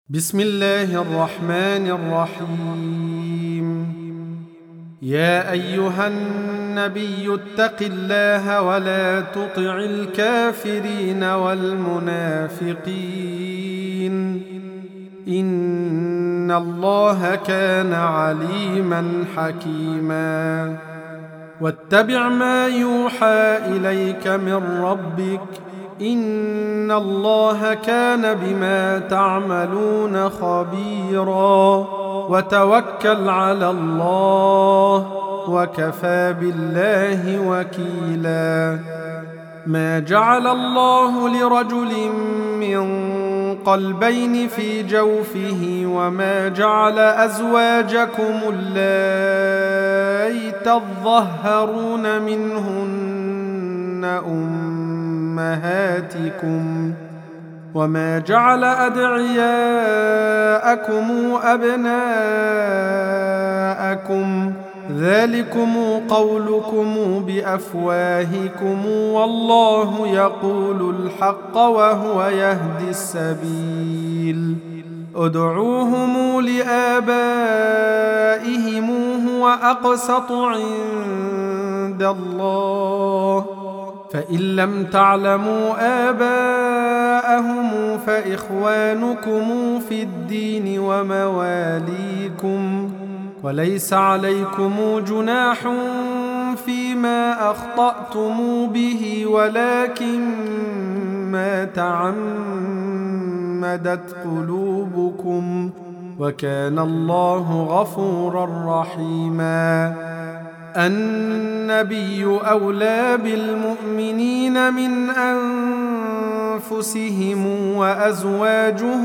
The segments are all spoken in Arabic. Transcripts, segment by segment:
بسم الله الرحمن الرحيم. يا أيها النبي اتق الله ولا تطع الكافرين والمنافقين إن الله كان عليما حكيما. واتبع ما يوحى إليك من ربك إن الله كان بما تعملون خبيرا. وتوكل على الله وكفى بالله وكيلا. ما جعل الله لرجل من قلبين في جوفه وما جعل أزواجكم اللائي تظهرون منهن أمهاتكم وما جعل أدعياءكم أبناءكم ذلكم قولكم بأفواهكم والله يقول الحق وهو يهدي السبيل. ادعوهم لآبائهم هو أقسط عند الله فإن لم تعلموا آباءهم فإخوانكم في الدين ومواليكم وليس عليكم جناح فيما أخطأتم به ولكن ما تعمدت قلوبكم وكان الله غفورا رحيما. النبي أولى بالمؤمنين من أنفسهم وأزواجه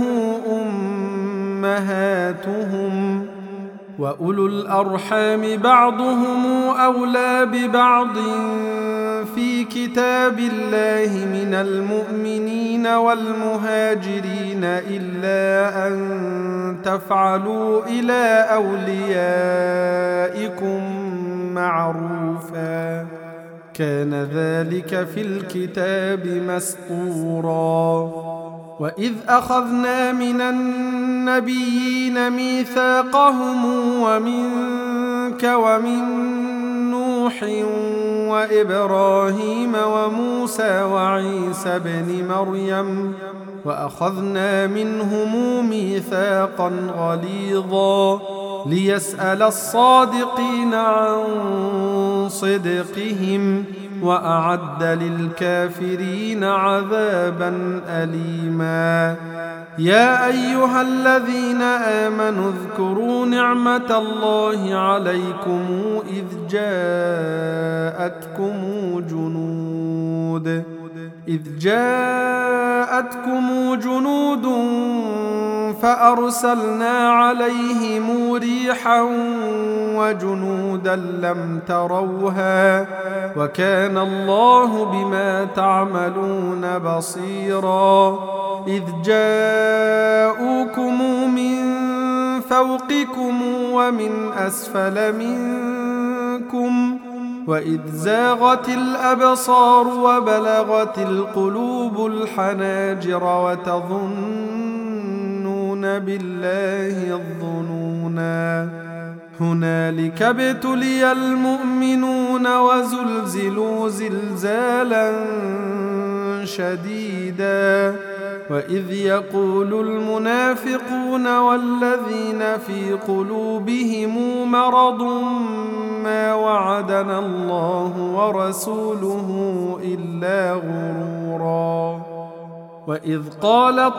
أمهاتهم وأولو الأرحام بعضهم أولى ببعض في كتاب الله من المؤمنين والمهاجرين إلا أن تفعلوا إلى أوليائكم معروفا كان ذلك في الكتاب مسطورا. وإذ أخذنا من النبيين ميثاقهم ومنك ومن نوح وإبراهيم وموسى وعيسى بن مريم وأخذنا منهم ميثاقا غليظا ليسأل الصادقين عن صدقهم وأعد للكافرين عذابا أليما. يا أيها الذين آمنوا اذكروا نعمة الله عليكم إذ جاءتكم جنود فأرسلنا عليهم ريحا وجنودا لم تروها وكان الله بما تعملون بصيرا. إذ جاءوكم من فوقكم ومن أسفل منكم وإذ زاغت الأبصار وبلغت القلوب الحناجر وتظنون بالله الظنونا هنالك ابتلي المؤمنون وزلزلوا زلزالا شديدا. وإذ يقول المنافقون والذين في قلوبهم مرض ما وعدنا الله ورسوله إلا غرورا. وإذ قالت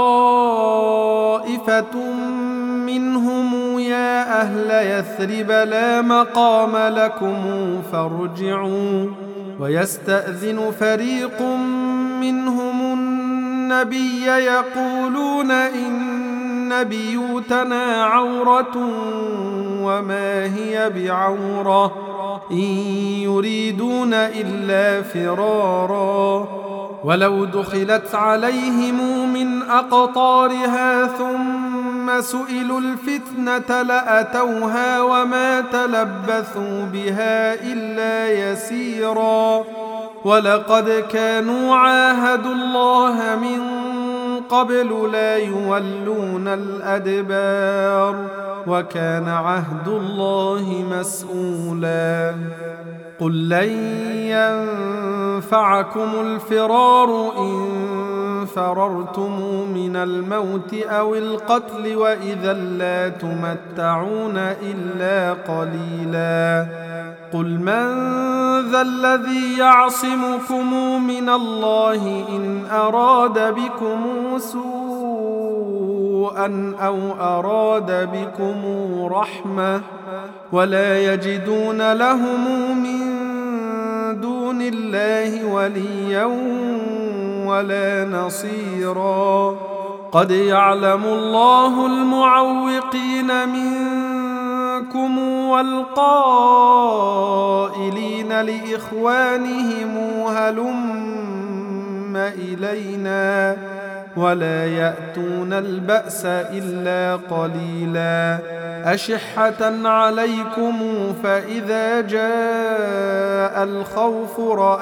طائفة منهم يا أهل يثرب لا مقام لكم فارجعوا ويستأذن فريق منهم النبي يقولون إن بيوتنا عورة وما هي بعورة إن يريدون إلا فرارا ولو دخلت عليهم من أقطارها ثم سئلوا الفتنة لأتوها وما تلبثوا بها إلا يسيرا. ولقد كانوا عاهدوا الله من قبل لا يولون الأدبار وكان عهد الله مسؤولا قل لن ينفعكم الفرار إن فررتم من الموت أو القتل وإذا لا تمتعون إلا قليلا قل من ذا الذي يعصمكم من الله إن أراد بكم سوءا أو أراد بكم رحمة ولا يجدون لهم من دون الله وليا ولا نصيرا قد يعلم الله المعوقين منكم والقائلين لإخوانهم هلم إلينا ولا يأتون البأس إلا قليلا أشحة عليكم فإذا جاء الخوف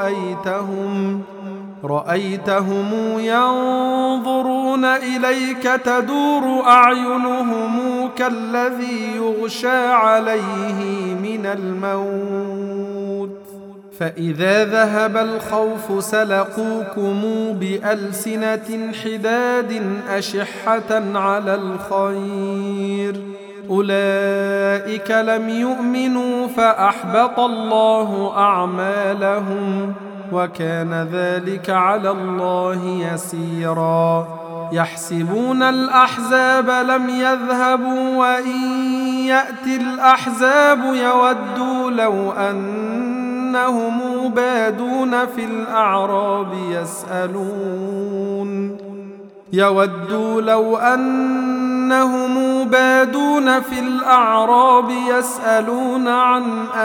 رأيتهم ينظرون إليك تدور أعينهم كالذي يغشى عليه من الموت فإذا ذهب الخوف سلقوكم بألسنة حداد أشحة على الخير أولئك لم يؤمنوا فأحبط الله أعمالهم وكان ذلك على الله يسيرا يحسبون الأحزاب لم يذهبوا وإن يأتي الأحزاب يودوا لو أنهم بادون في الأعراب يسألون عن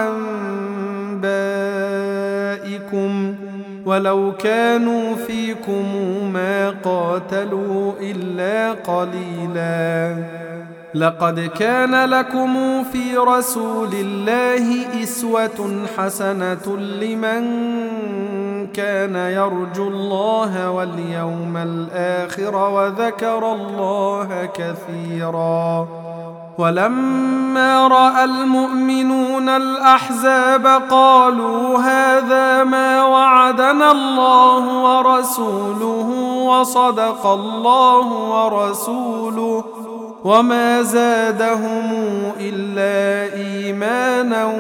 أنبائكم ولو كانوا فيكم ما قاتلوا إلا قليلا لقد كان لكم في رسول الله أسوة حسنة لمن كان يرجو الله واليوم الآخر وذكر الله كثيرا ولما رأى المؤمنون الأحزاب قالوا هذا ما وعدنا الله ورسوله وصدق الله ورسوله وما زادهم إلا إيمانا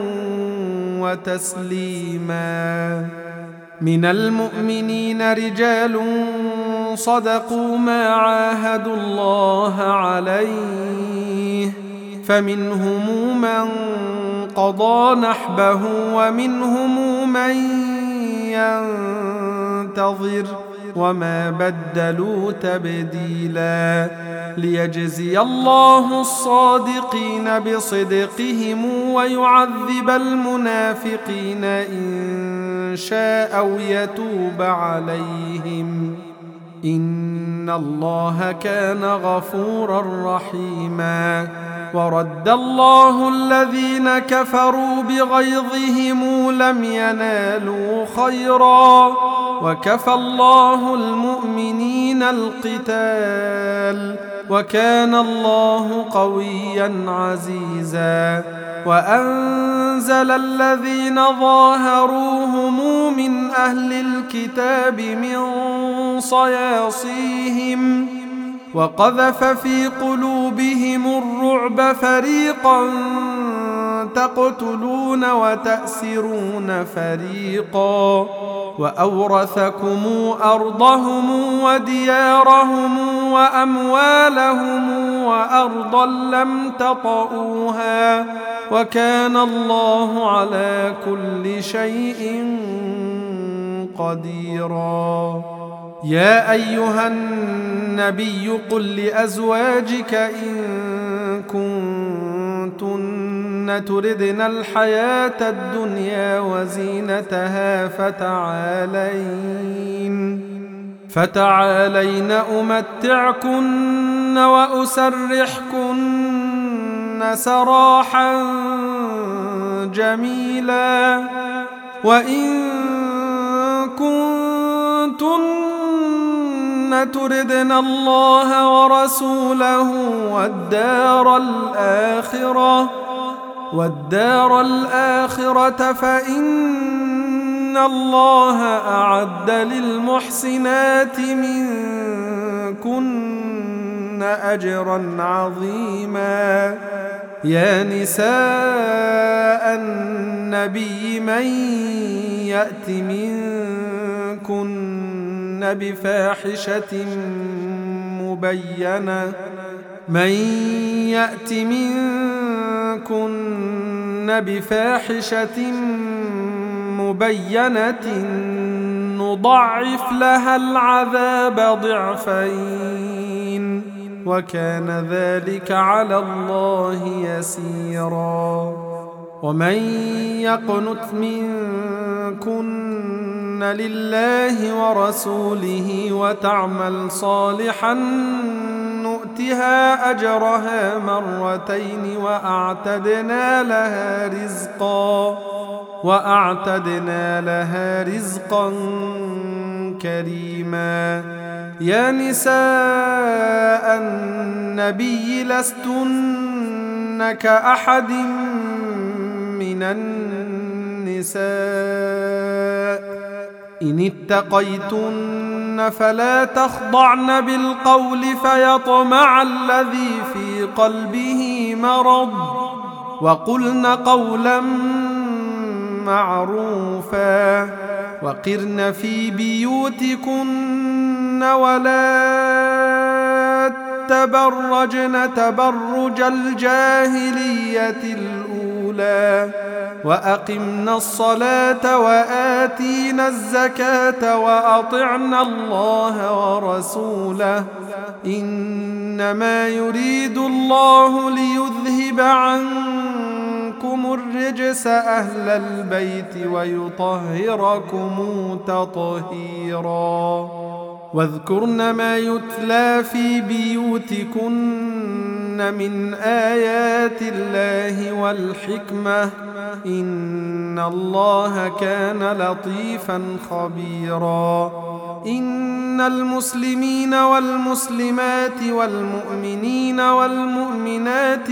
وتسليما من المؤمنين رجال صدقوا ما عاهدوا الله عليه فمنهم من قضى نحبه ومنهم من ينتظر وما بدلوا تبديلا ليجزي الله الصادقين بصدقهم ويعذب المنافقين إن شاء أو يتوب عليهم إن الله كان غفورا رحيما ورد الله الذين كفروا بغيظهم لم ينالوا خيرا وكفى الله المؤمنين القتال وكان الله قويا عزيزا وأنزل الذين ظاهروهم من أهل الكتاب من صياصيهم وقذف في قلوبهم الرعب فريقا تقتلون وتأسرون فريقا وأورثكم أرضهم وديارهم وأموالهم وأرضا لم تطئوها وكان الله على كل شيء قديرا يا أيها النبي قل لأزواجك إن كنتن تردن الحياة الدنيا وزينتها فتعالين أمتعكن وأسرحكن سراحا جميلا وإن كنتن تردن الله ورسوله والدار الآخرة فإن الله أعد للمحسنات منكن أجرا عظيما. يا نساء النبي من يأت منكن بفاحشة مبينة نضاعف لها العذاب ضعفين وكان ذلك على الله يسيرا. ومن يقنت منكن لله ورسوله وتعمل صالحا نؤتها أجرها مرتين وأعتدنا لها رزقا كريما. يا نساء النبي لستن كأحد من النساء إن اتقيتن فلا تخضعن بالقول فيطمع الذي في قلبه مرض وقلن قولا معروفا وقرن في بيوتكن ولا تبرجن تبرج الجاهلية الأولى وأقمنا الصلاة وآتينا الزكاة وأطعنا الله ورسوله إنما يريد الله ليذهب عنكم الرجس أهل البيت ويطهركم تطهيرا. واذكرن ما يتلى في بيوتكن من آيات الله والحكمة إن الله كان لطيفا خبيرا. إن المسلمين والمسلمات والمؤمنين والمؤمنات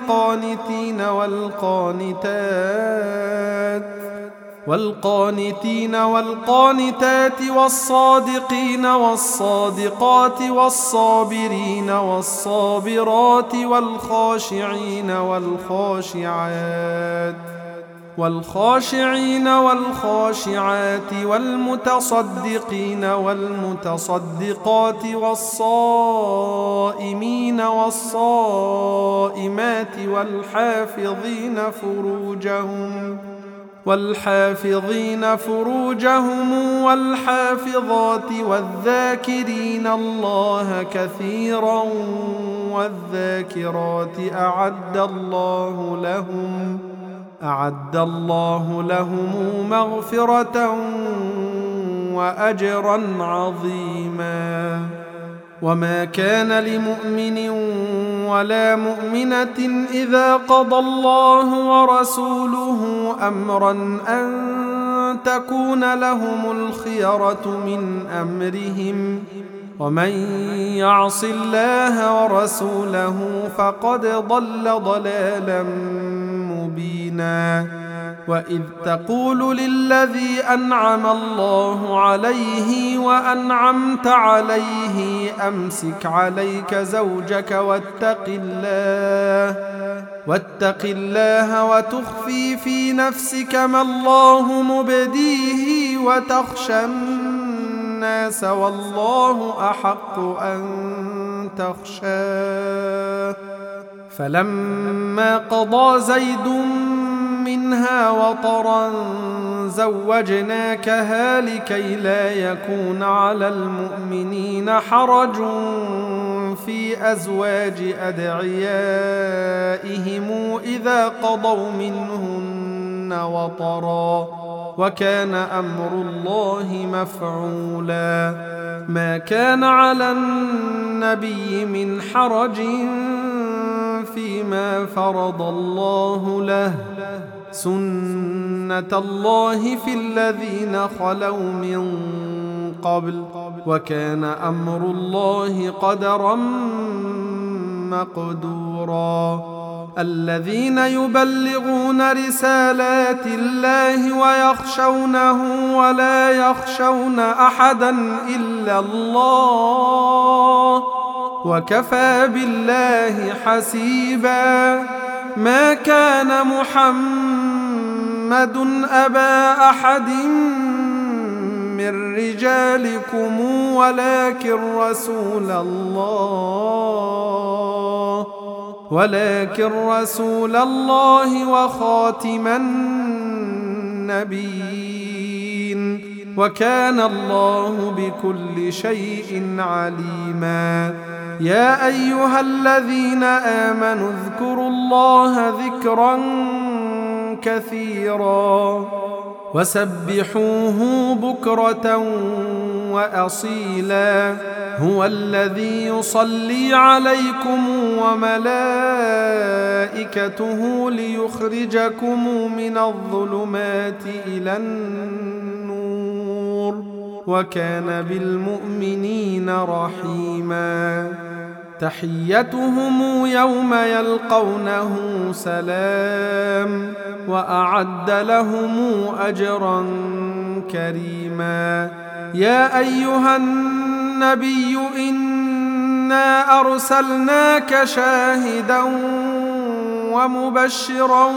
والقانتين والقانتات والصادقين والصادقات والصابرين والصابرات والخاشعين والخاشعات والمتصدقين والمتصدقات والصائمين والصائمات والحافظين فروجهم والحافظات والذاكرين الله كثيرا والذاكرات أعد الله لهم مغفرة وأجرا عظيما. وما كان لمؤمن ولا مؤمنة إذا قضى الله ورسوله أمرا أن تكون لهم الخيرة من أمرهم ومن يعص الله ورسوله فقد ضل ضلالا مبينا. وإذ تقول للذي أنعم الله عليه وأنعمت عليه أمسك عليك زوجك واتق الله وتخفي في نفسك ما الله مبديه وتخشى الناس والله أحق أن تخشاه. فلما قضى زيد منها وطرا زوجناكها لكي لا يكون على المؤمنين حرج في أزواج أدعيائهم إذا قضوا منهن وطرا وكان أمر الله مفعولا. ما كان على النبي من حرج فيما فرض الله له سنة الله في الذين خلوا من قبل وكان أمر الله قدرا مقدورا الذين يبلغون رسالات الله ويخشونه ولا يخشون أحدا إلا الله وكفى بالله حسيبا ما كان محمد أبا أحد من رجالكم ولكن رسول الله وخاتم النبيين وكان الله بكل شيء عليما يا أيها الذين آمنوا اذكروا الله ذكرا كثيرا وسبحوه بكرة وأصيلا هو الذي يصلي عليكم وملائكته ليخرجكم من الظلمات إلى النور وكان بالمؤمنين رحيما تحيتهم يوم يلقونه سلام وأعد لهم أجرا كريما يا أيها النبي إنا أرسلناك شاهدا ومبشرا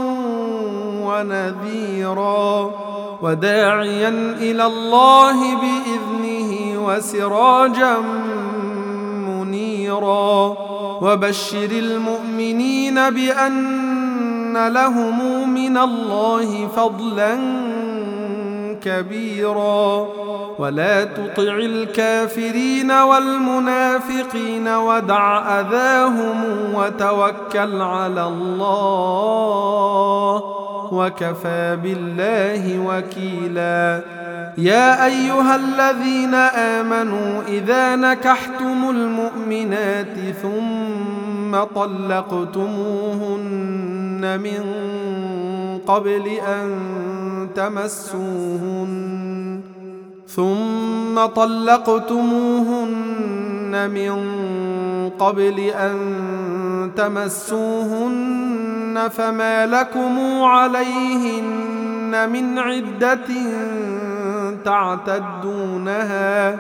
ونذيرا وداعيا إلى الله بإذنه وسراجا منيرا وبشر المؤمنين بأن لهم من الله فضلا كبيرا ولا تطع الكافرين والمنافقين ودع أذاهم وتوكل على الله وكفى بالله وكيلا يا أيها الذين آمنوا إذا نكحتم المؤمنات ثم طلقتموهن من قبل أن تمسوهن فما لكم عليهن من عدة تعتدونها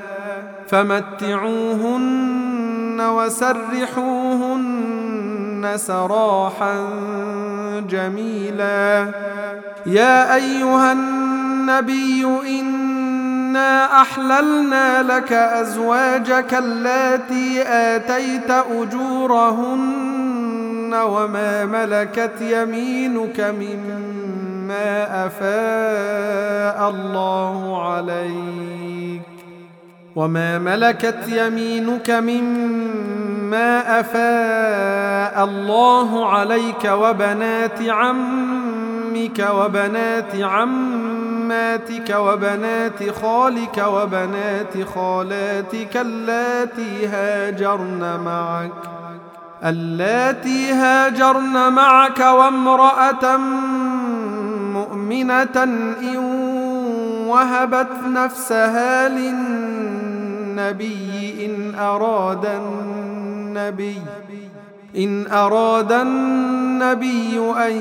فمتعوهن وسرحوهن سراحا جميلا يا أيها النبي إنا أحللنا لك أزواجك اللاتي آتيت أجورهن وما ملكت يمينك مما أفاء الله عليك وبنات عمك وبنات عماتك وبنات خالك وبنات خالاتك اللاتي هاجرن معك وامرأة مؤمنة إن وهبت نفسها للنبي إن أراد النبي أن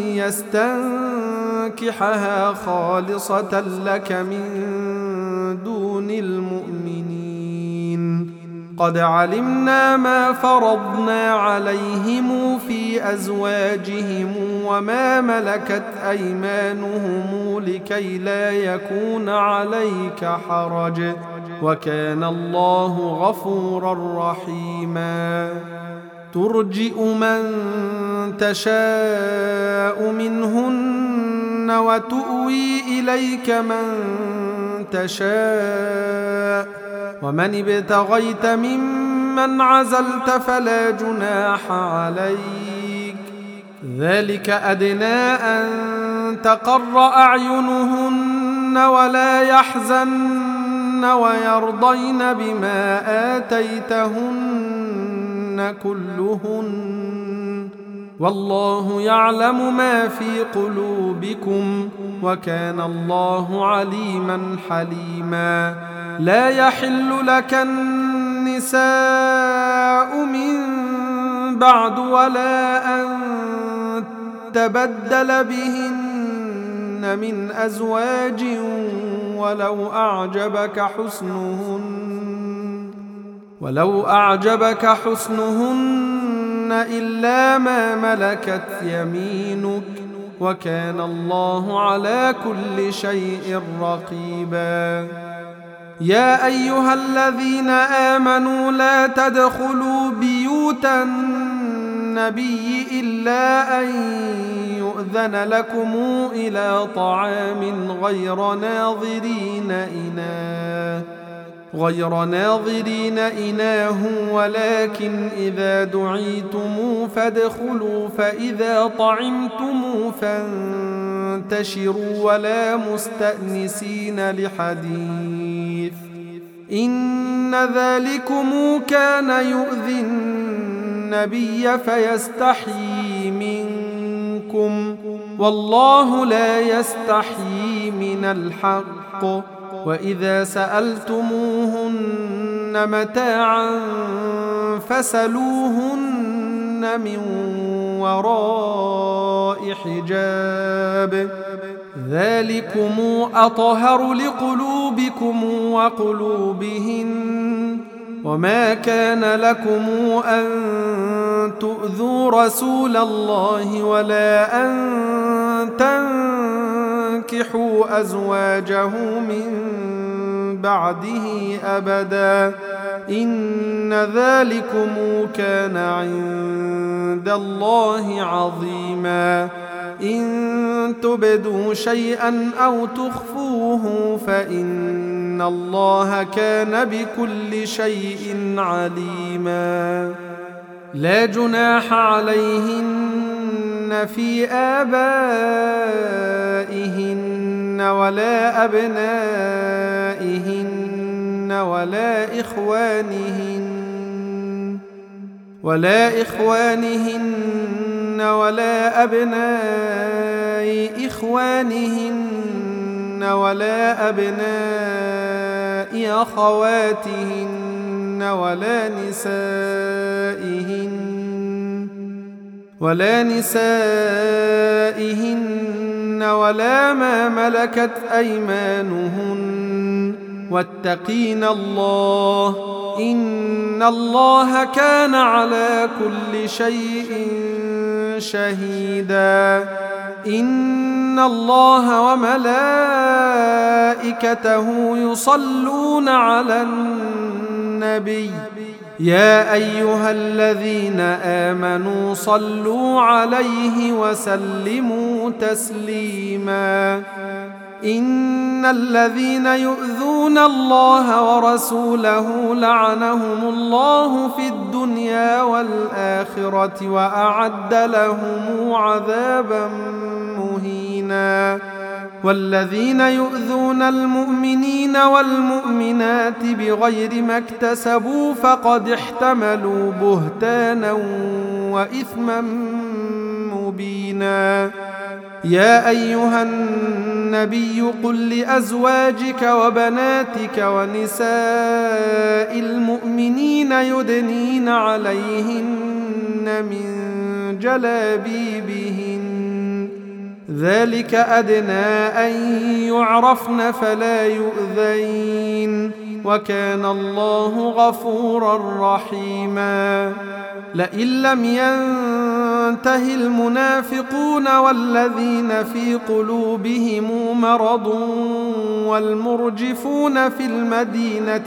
يستنكحها خالصة لك من دون المؤمنين قد علمنا ما فرضنا عليهم في أزواجهم وما ملكت أيمانهم لكي لا يكون عليك حرج وكان الله غفورا رحيما ترجئ من تشاء منهن وتؤوي إليك من تشاء ومن ابتغيت ممن عزلت فلا جناح عليك ذلك أدنى أن تقر أعينهن ولا يحزن ويرضين بما آتيتهن كلهن والله يعلم ما في قلوبكم وكان الله عليما حليما لا يحل لك النساء من بعد ولا أن تبدل بهن من أزواج ولو أعجبك حسنهن إلا ما ملكت يمينك وكان الله على كل شيء رقيبا. يا أيها الذين آمنوا لا تدخلوا بيوت النبي إلا أن يؤذن لكم إلى طعام غير ناظرين إناه ولكن إذا دعيتم فادخلوا فإذا طعمتم فانتشروا ولا مستأنسين لحديث إن ذلكم كان يؤذي النبي فيستحيي منكم والله لا يستحيي من الحق. وإذا سألتموهن متاعا فاسألوهن من وراء حجاب ذلكم أطهر لقلوبكم وقلوبهن وما كان لكم أن تؤذوا رسول الله ولا أن تنكحوا أزواجه من بعده أبدا إن ذلكم كان عند الله عظيما. إن تبدوا شيئا أو تخفوه فإن الله كان بكل شيء عليما. لا جناح عليهن في آبائهن ولا أبنائهن ولا إخوانهن ولا أبناء إخوانهن ولا أبناء أخواتهن ولا نسائهن ولا ما ملكت أيمانهن واتقين الله إن الله كان على كل شيء شهيدا. إن الله وملائكته يصلون على النبي يا أيها الذين آمنوا صلوا عليه وسلموا تسليما. إن الذين يؤذون الله ورسوله لعنهم الله في الدنيا والآخرة وأعد لهم عذابا مهينا. والذين يؤذون المؤمنين والمؤمنات بغير ما اكتسبوا فقد احتملوا بهتانا وإثما مبينا. يا أيها النبي قل لأزواجك وبناتك ونساء المؤمنين يدنين عليهن من جلابيبهن ذلك أدنى أن يعرفن فلا يؤذين وكان الله غفورا رحيما. لئن لم ينته المنافقون والذين في قلوبهم مرض والمرجفون في المدينة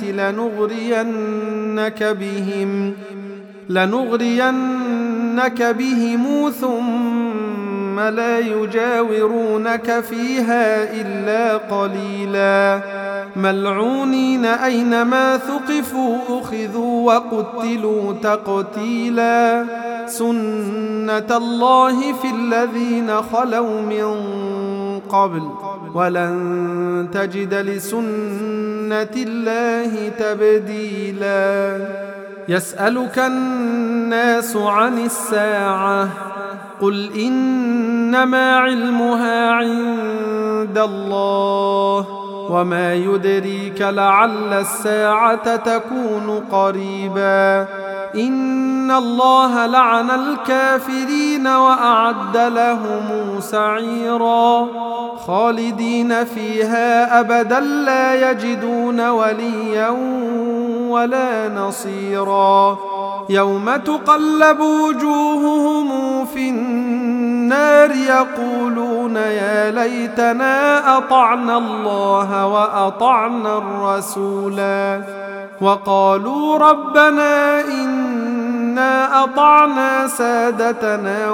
لنغرينك بهم ثم لا يجاورونك فيها إلا قليلا ملعونين أينما ثقفوا أخذوا وقتلوا تقتيلا. سنة الله في الذين خلوا من قبل ولن تجد لسنة الله تبديلا. يسألك الناس عن الساعة قل إنما علمها عند الله وما يدريك لعل الساعة تكون قريبا إن الله لعن الكافرين وأعد لهم سعيرا خالدين فيها أبدا لا يجدون وليا ولا نصيرا يوم تقلب وجوههم في النار يقولون يا ليتنا أطعنا الله وأطعنا الرسولا وقالوا ربنا إنا أطعنا سادتنا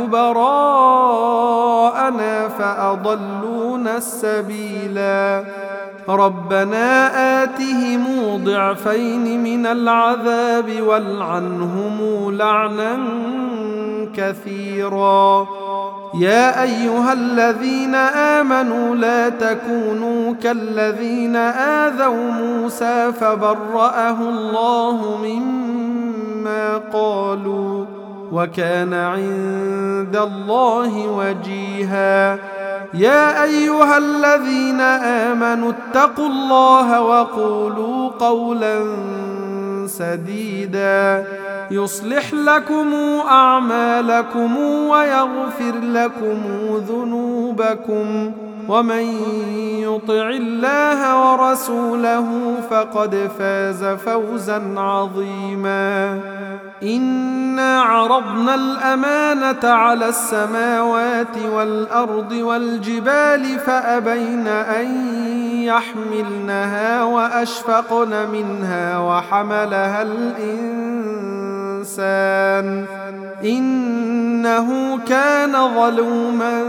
وكبراءنا فأضلونا السبيلا ربنا آتهم ضعفين من العذاب والعنهم لعنا كثيرا يا أيها الذين آمنوا لا تكونوا كالذين آذوا موسى فبرأه الله مما قالوا وكان عند الله وجيها يا أيها الذين آمنوا اتقوا الله وقولوا قولا سديدا يصلح لكم أعمالكم ويغفر لكم ذنوبكم ومن يطع الله ورسوله فقد فاز فوزا عظيما إنا عرضنا الأمانة على السماوات والأرض والجبال فأبين أن يحملنها وأشفقن منها وحملها الإنسان إنه كان ظلوما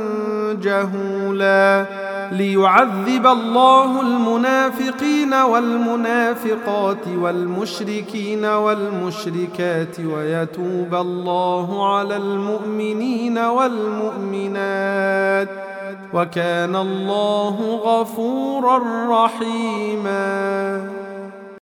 جهولا ليعذب الله المنافقين والمنافقات والمشركين والمشركات ويتوب الله على المؤمنين والمؤمنات وكان الله غفورا رحيما.